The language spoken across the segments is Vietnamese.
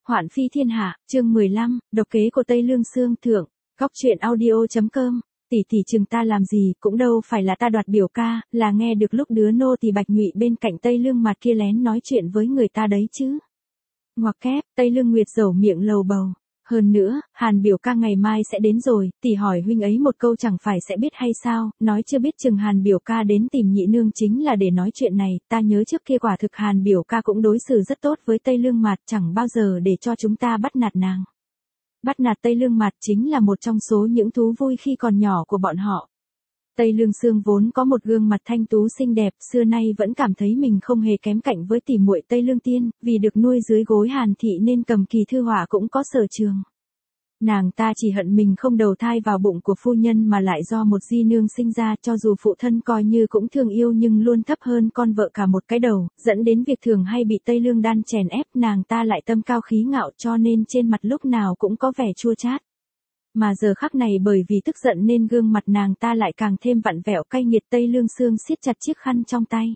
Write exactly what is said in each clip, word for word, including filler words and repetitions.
Hoạn phi thiên hạ, chương mười lăm, độc kế của Tây Lương Sương thượng, góc truyện audio.com, tỷ tỷ chừng ta làm gì, cũng đâu phải là ta đoạt biểu ca, là nghe được lúc đứa nô tỳ Bạch Nhụy bên cạnh Tây Lương Mặt kia lén nói chuyện với người ta đấy chứ. Ngoặc kép, Tây Lương Nguyệt dẩu miệng lầu bầu. Hơn nữa, Hàn biểu ca ngày mai sẽ đến rồi, tỷ hỏi huynh ấy một câu chẳng phải sẽ biết hay sao, nói chưa biết chừng Hàn biểu ca đến tìm nhị nương chính là để nói chuyện này, ta nhớ trước kia quả thực Hàn biểu ca cũng đối xử rất tốt với Tây Lương Mạt, chẳng bao giờ để cho chúng ta bắt nạt nàng. Bắt nạt Tây Lương Mạt chính là một trong số những thú vui khi còn nhỏ của bọn họ. Tây Lương Sương vốn có một gương mặt thanh tú xinh đẹp, xưa nay vẫn cảm thấy mình không hề kém cạnh với tỷ muội Tây Lương Tiên, vì được nuôi dưới gối Hàn thị nên cầm kỳ thư họa cũng có sở trường. Nàng ta chỉ hận mình không đầu thai vào bụng của phu nhân mà lại do một di nương sinh ra, cho dù phụ thân coi như cũng thương yêu nhưng luôn thấp hơn con vợ cả một cái đầu, dẫn đến việc thường hay bị Tây Lương đan chèn ép, nàng ta lại tâm cao khí ngạo cho nên trên mặt lúc nào cũng có vẻ chua chát. Mà giờ khắc này bởi vì tức giận nên gương mặt nàng ta lại càng thêm vặn vẹo cay nghiệt. Tây Lương Sương siết chặt chiếc khăn trong tay.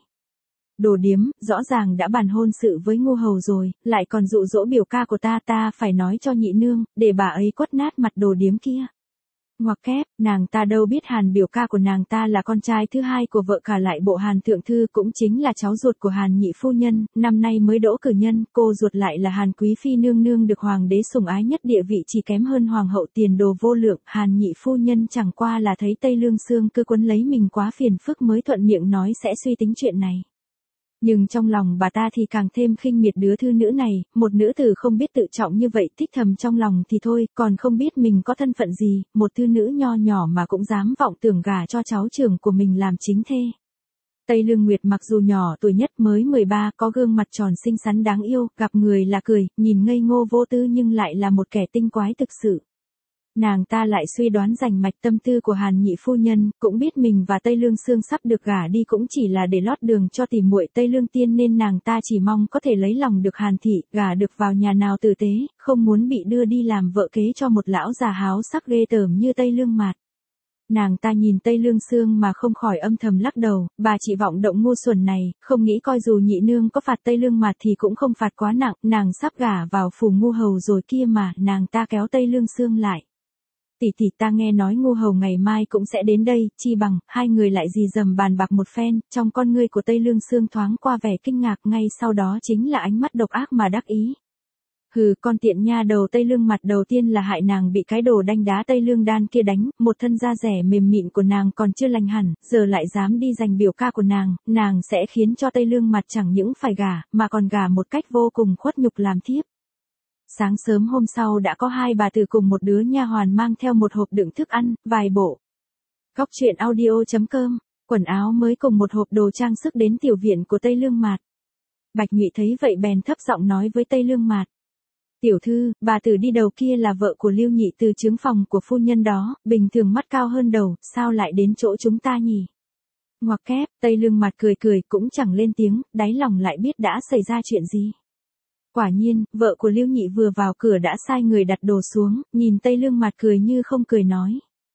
Đồ điếm, rõ ràng đã bàn hôn sự với Ngô Hầu rồi, lại còn dụ dỗ biểu ca của ta, ta phải nói cho nhị nương, để bà ấy quất nát mặt đồ điếm kia. Ngoặc kép, nàng ta đâu biết Hàn biểu ca của nàng ta là con trai thứ hai của vợ cả lại bộ Hàn thượng thư, cũng chính là cháu ruột của Hàn nhị phu nhân, năm nay mới đỗ cử nhân, cô ruột lại là Hàn quý phi nương nương được hoàng đế sủng ái nhất, địa vị chỉ kém hơn hoàng hậu, tiền đồ vô lượng. Hàn nhị phu nhân chẳng qua là thấy Tây Lương Sương cứ quấn lấy mình quá phiền phức mới thuận miệng nói sẽ suy tính chuyện này. Nhưng trong lòng bà ta thì càng thêm khinh miệt đứa thư nữ này, một nữ tử không biết tự trọng như vậy, thích thầm trong lòng thì thôi, còn không biết mình có thân phận gì, một thư nữ nho nhỏ mà cũng dám vọng tưởng gả cho cháu trưởng của mình làm chính thê. Tây Lương Nguyệt mặc dù nhỏ tuổi nhất mới mười ba, có gương mặt tròn xinh xắn đáng yêu, gặp người là cười, nhìn ngây ngô vô tư nhưng lại là một kẻ tinh quái thực sự. Nàng ta lại suy đoán rành mạch tâm tư của Hàn nhị phu nhân, cũng biết mình và Tây Lương Sương sắp được gả đi cũng chỉ là để lót đường cho tỷ muội Tây Lương Tiên, nên nàng ta chỉ mong có thể lấy lòng được Hàn thị, gả được vào nhà nào tử tế, không muốn bị đưa đi làm vợ kế cho một lão già háo sắc ghê tởm như Tây Lương Mạt. Nàng ta nhìn Tây Lương Sương mà không khỏi âm thầm lắc đầu, bà chỉ vọng động ngu xuẩn này, không nghĩ coi dù nhị nương có phạt Tây Lương Mạt thì cũng không phạt quá nặng, nàng sắp gả vào phủ Ngô Hầu rồi kia mà. Nàng ta kéo Tây Lương Sương lại. Tỷ tỷ, ta nghe nói Ngô Hầu ngày mai cũng sẽ đến đây, chi bằng, hai người lại dì dầm bàn bạc một phen, trong con ngươi của Tây Lương Sương thoáng qua vẻ kinh ngạc, ngay sau đó chính là ánh mắt độc ác mà đắc ý. Hừ, con tiện nha đầu Tây Lương Mặt đầu tiên là hại nàng bị cái đồ đanh đá Tây Lương đan kia đánh, một thân da rẻ mềm mịn của nàng còn chưa lành hẳn, giờ lại dám đi giành biểu ca của nàng, nàng sẽ khiến cho Tây Lương Mặt chẳng những phải gả, mà còn gả một cách vô cùng khuất nhục làm thiếp. Sáng sớm hôm sau đã có hai bà tử cùng một đứa nha hoàn mang theo một hộp đựng thức ăn, vài bộ. Góc truyện audio.com, quần áo mới cùng một hộp đồ trang sức đến tiểu viện của Tây Lương Mạt. Bạch Nhụy thấy vậy bèn thấp giọng nói với Tây Lương Mạt. Tiểu thư, bà tử đi đầu kia là vợ của Lưu Nhị từ trướng phòng của phu nhân đó, bình thường mắt cao hơn đầu, sao lại đến chỗ chúng ta nhỉ? Ngoặc kép, Tây Lương Mạt cười cười cũng chẳng lên tiếng, đáy lòng lại biết đã xảy ra chuyện gì. Quả nhiên, vợ của Lưu Nhị vừa vào cửa đã sai người đặt đồ xuống, nhìn Tây Lương Mạt cười như không cười nói.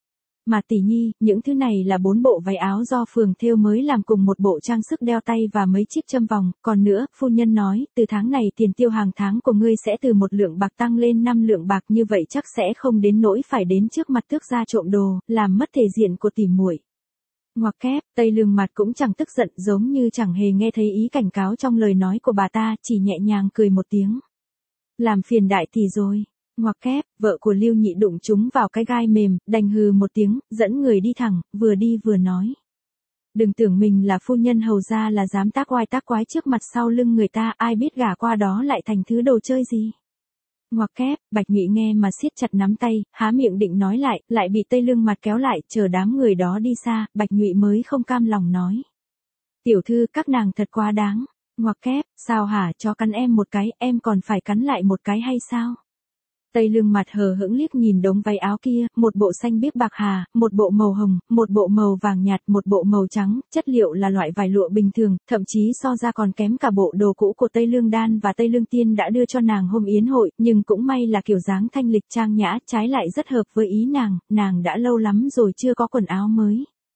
Mà tỷ nhi, những thứ này là bốn bộ váy áo do phường thêu mới làm cùng một bộ trang sức đeo tay và mấy chiếc châm vòng, còn nữa, phu nhân nói, từ tháng này tiền tiêu hàng tháng của ngươi sẽ từ một lượng bạc tăng lên năm lượng bạc, như vậy chắc sẽ không đến nỗi phải đến trước mặt tước gia trộm đồ, làm mất thể diện của tỷ muội. Ngoặc kép, Tây Lương Mạt cũng chẳng tức giận, giống như chẳng hề nghe thấy ý cảnh cáo trong lời nói của bà ta, chỉ nhẹ nhàng cười một tiếng. Làm phiền đại tỷ rồi. Ngoặc kép, vợ của Lưu Nhị đụng chúng vào cái gai mềm, đành hừ một tiếng, dẫn người đi thẳng, vừa đi vừa nói. Đừng tưởng mình là phu nhân hầu gia là dám tác oai tác quái trước mặt sau lưng người ta, ai biết gả qua đó lại thành thứ đồ chơi gì. Ngoặc kép, Bạch Nhụy nghe mà siết chặt nắm tay, há miệng định nói lại, lại bị Tây Lương Mạt kéo lại, chờ đám người đó đi xa, Bạch Nhụy mới không cam lòng nói. Tiểu thư, các nàng thật quá đáng. Ngoặc kép, sao hả, cho cắn em một cái, em còn phải cắn lại một cái hay sao? Tây Lương Mạt hờ hững liếc nhìn đống váy áo kia, một bộ xanh biếc bạc hà, một bộ màu hồng, một bộ màu vàng nhạt, một bộ màu trắng, chất liệu là loại vải lụa bình thường, thậm chí so ra còn kém cả bộ đồ cũ của Tây Lương Đan và Tây Lương Tiên đã đưa cho nàng hôm yến hội, nhưng cũng may là kiểu dáng thanh lịch trang nhã, trái lại rất hợp với ý nàng, nàng đã lâu lắm rồi chưa có quần áo mới.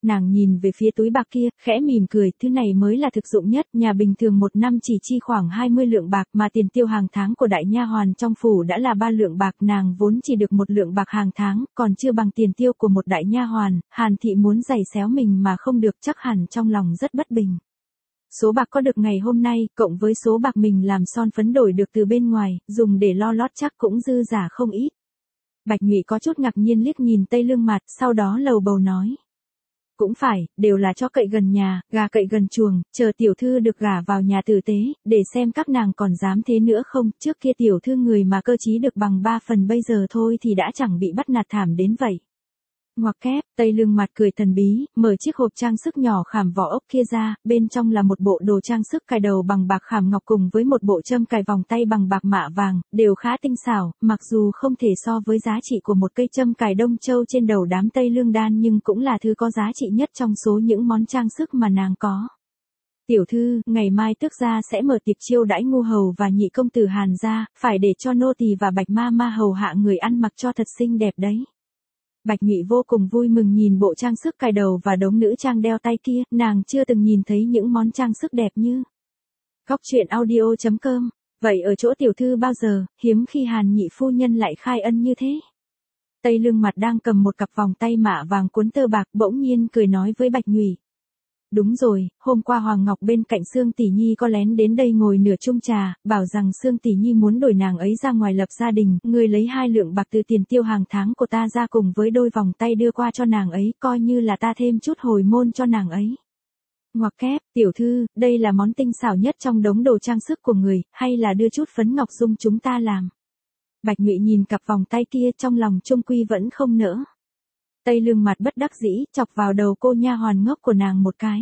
Nàng nhìn về phía túi bạc kia, khẽ mỉm cười, thứ này mới là thực dụng nhất, nhà bình thường một năm chỉ chi khoảng hai mươi lượng bạc mà tiền tiêu hàng tháng của đại nha hoàn trong phủ đã là ba lượng bạc, nàng vốn chỉ được một lượng bạc hàng tháng, còn chưa bằng tiền tiêu của một đại nha hoàn. Hàn thị muốn giày xéo mình mà không được, chắc hẳn trong lòng rất bất bình. Số bạc có được ngày hôm nay, cộng với số bạc mình làm son phấn đổi được từ bên ngoài, dùng để lo lót chắc cũng dư giả không ít. Bạch Nhụy có chút ngạc nhiên liếc nhìn Tây Lương Mạt, sau đó lầu bầu nói. Cũng phải, đều là chó cậy gần nhà, gà cậy gần chuồng, chờ tiểu thư được gả vào nhà tử tế, để xem các nàng còn dám thế nữa không, trước kia tiểu thư người mà cơ trí được bằng ba phần bây giờ thôi thì đã chẳng bị bắt nạt thảm đến vậy. Ngoặc kép, Tây Lương Mạt cười thần bí, mở chiếc hộp trang sức nhỏ khảm vỏ ốc kia ra, bên trong là một bộ đồ trang sức cài đầu bằng bạc khảm ngọc cùng với một bộ châm cài vòng tay bằng bạc mạ vàng, đều khá tinh xảo, mặc dù không thể so với giá trị của một cây châm cài Đông Châu trên đầu đám Tây Lương đan nhưng cũng là thứ có giá trị nhất trong số những món trang sức mà nàng có. Tiểu thư, ngày mai tước gia sẽ mở tiệc chiêu đãi Ngu hầu và nhị công tử Hàn gia, phải để cho nô tỳ và Bạch ma ma hầu hạ người ăn mặc cho thật xinh đẹp đấy. Bạch Nhụy vô cùng vui mừng nhìn bộ trang sức cài đầu và đống nữ trang đeo tay kia, nàng chưa từng nhìn thấy những món trang sức đẹp như. Góc truyện audio chấm com, vậy ở chỗ tiểu thư bao giờ, hiếm khi Hàn nhị phu nhân lại khai ân như thế. Tây Lương Mặt đang cầm một cặp vòng tay mạ vàng cuốn tơ bạc, bỗng nhiên cười nói với Bạch Nhụy. Đúng rồi, hôm qua Hoàng Ngọc bên cạnh Sương tỷ nhi có lén đến đây ngồi nửa chung trà, bảo rằng Sương tỷ nhi muốn đổi nàng ấy ra ngoài lập gia đình, người lấy hai lượng bạc từ tiền tiêu hàng tháng của ta ra cùng với đôi vòng tay đưa qua cho nàng ấy, coi như là ta thêm chút hồi môn cho nàng ấy. Ngoặc kép, tiểu thư, đây là món tinh xảo nhất trong đống đồ trang sức của người, hay là đưa chút phấn ngọc dung chúng ta làm. Bạch Nhụy nhìn cặp vòng tay kia, trong lòng trung quy vẫn không nỡ. Tây Lương Mặt bất đắc dĩ, chọc vào đầu cô nha hoàn ngốc của nàng một cái.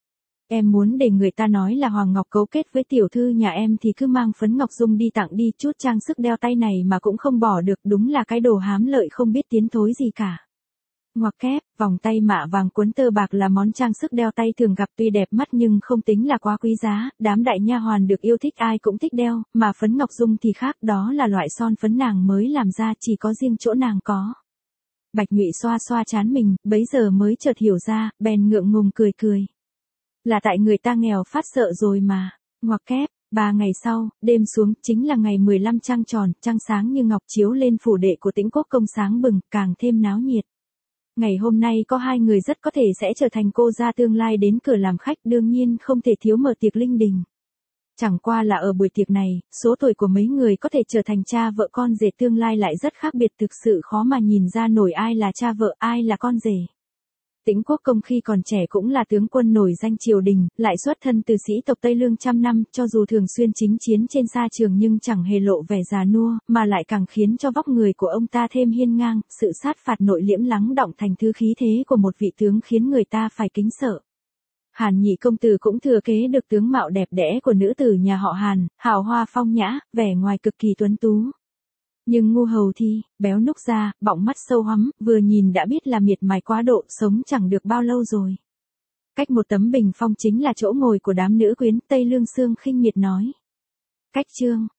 Em muốn để người ta nói là Hoàng Ngọc cấu kết với tiểu thư nhà em thì cứ mang phấn ngọc dung đi tặng đi, chút trang sức đeo tay này mà cũng không bỏ được, đúng là cái đồ hám lợi không biết tiến thối gì cả. Ngoặc kép, vòng tay mạ vàng cuốn tơ bạc là món trang sức đeo tay thường gặp, tuy đẹp mắt nhưng không tính là quá quý giá, đám đại nha hoàn được yêu thích ai cũng thích đeo, mà phấn ngọc dung thì khác, đó là loại son phấn nàng mới làm ra, chỉ có riêng chỗ nàng có. Bạch Nhụy xoa xoa trán mình, bấy giờ mới chợt hiểu ra, bèn ngượng ngùng cười cười. Là tại người ta nghèo phát sợ rồi mà. Ngoặc kép, ba ngày sau, đêm xuống, chính là ngày mười lăm trăng tròn, trăng sáng như ngọc chiếu lên phủ đệ của Tĩnh Quốc công sáng bừng, càng thêm náo nhiệt. Ngày hôm nay có hai người rất có thể sẽ trở thành cô gia tương lai đến cửa làm khách, đương nhiên không thể thiếu mở tiệc linh đình. Chẳng qua là ở buổi tiệc này, số tuổi của mấy người có thể trở thành cha vợ con rể tương lai lại rất khác biệt, thực sự khó mà nhìn ra nổi ai là cha vợ, ai là con rể. Tĩnh Quốc công khi còn trẻ cũng là tướng quân nổi danh triều đình, lại xuất thân từ sĩ tộc Tây Lương trăm năm, cho dù thường xuyên chính chiến trên sa trường nhưng chẳng hề lộ vẻ già nua, mà lại càng khiến cho vóc người của ông ta thêm hiên ngang, sự sát phạt nội liễm lắng đọng thành thứ khí thế của một vị tướng khiến người ta phải kính sợ. Hàn nhị công tử cũng thừa kế được tướng mạo đẹp đẽ của nữ tử nhà họ Hàn, hào hoa phong nhã, vẻ ngoài cực kỳ tuấn tú. Nhưng Ngu hầu thì, béo núc ra, bọng mắt sâu hoắm, vừa nhìn đã biết là miệt mài quá độ, sống chẳng được bao lâu rồi. Cách một tấm bình phong chính là chỗ ngồi của đám nữ quyến, Tây Lương Sương khinh miệt nói. Cách chương,